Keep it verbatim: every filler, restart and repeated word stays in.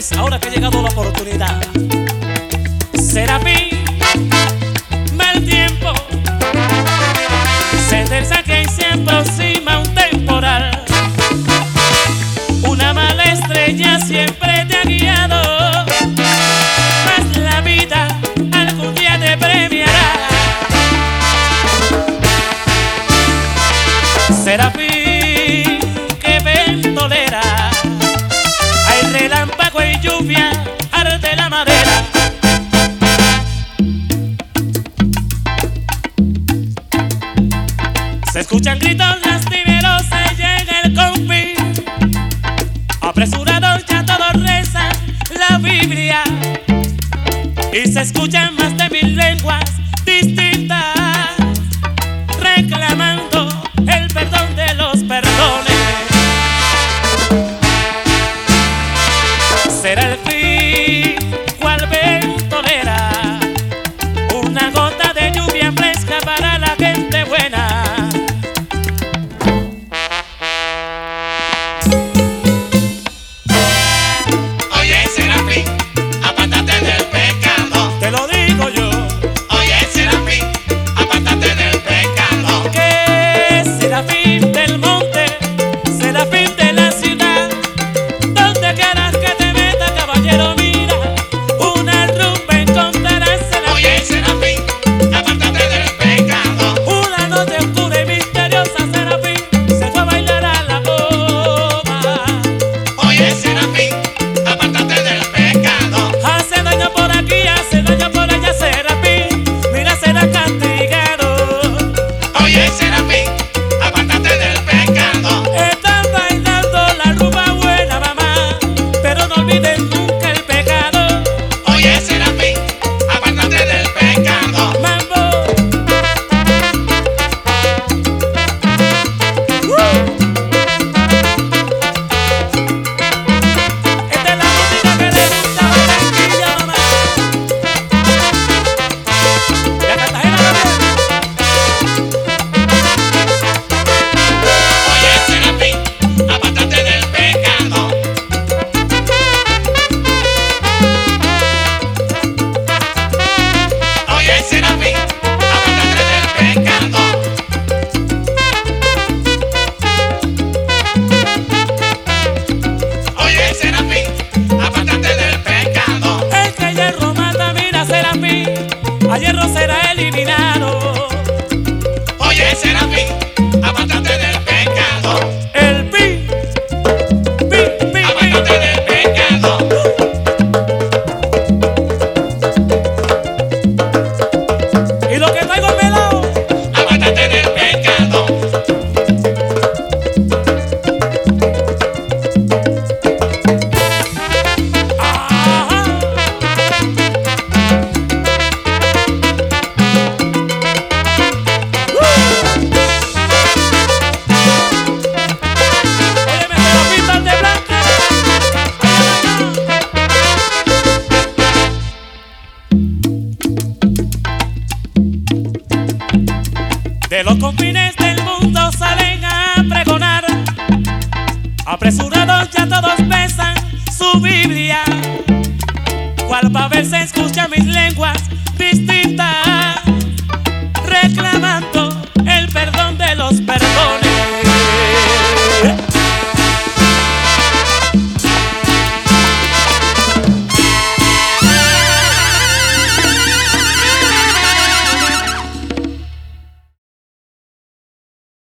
pues ahora que ha llegado la oportunidad, Serafín, mal tiempo, se te saca y se aproxima un temporal. Una mala estrella siempre te ha guiado, mas la vida algún día te premiará. Serafín, que ventolera, hay relámpago y lluvia, arde la madera. Se escuchan gritos lastimeros, se llega el confín. Apresurados ya todos rezan la Biblia, y se escuchan más de mil lenguas distintas reclamando el perdón de los perdones. Será el fin, cual ventolera, una gota de lluvia fresca para la gente buena. Oye, Serafín, apártate del pecado. Te lo digo yo. Oye, Serafín, apártate del pecado. Que Serafín del monte, Serafín de la ciudad, donde quieras que te meta, caballero, mira, una rumba encontrarás. Oye, Serafín, apártate del pecado. Una noche oscura y misteriosa, Serafín se fue a bailar a la goma. Oye, Serafín, apártate del pecado. Hace daño por aquí, hace daño por allá, Serafín, mira, será castigado. Oye, Serafín, apártate del pecado. Están bailando la rumba buena, mamá, pero no olviden nunca el pecado. Oye, Serafín, apártate del pecado. Mambo. Uh. Esta es la música que le gusta a Barranquilla, mamá. Y a Cartagena también. Oye, Serafín, apártate del pecado. Oye, Serafín, apártate del pecado. Oye, Serafín, apártate del pecado. El que hierro mata, mira, Serafín, a hierro será eliminado. Oye, Serafín, apártate del pecado. El pi, pi, pi, Apártate del pecado. pi. Y lo que traigo es melao. Apártate del pecado. Ajá. Oye, me quiero pintar de blanco. De los confines del mundo salen a pregonar, apresurar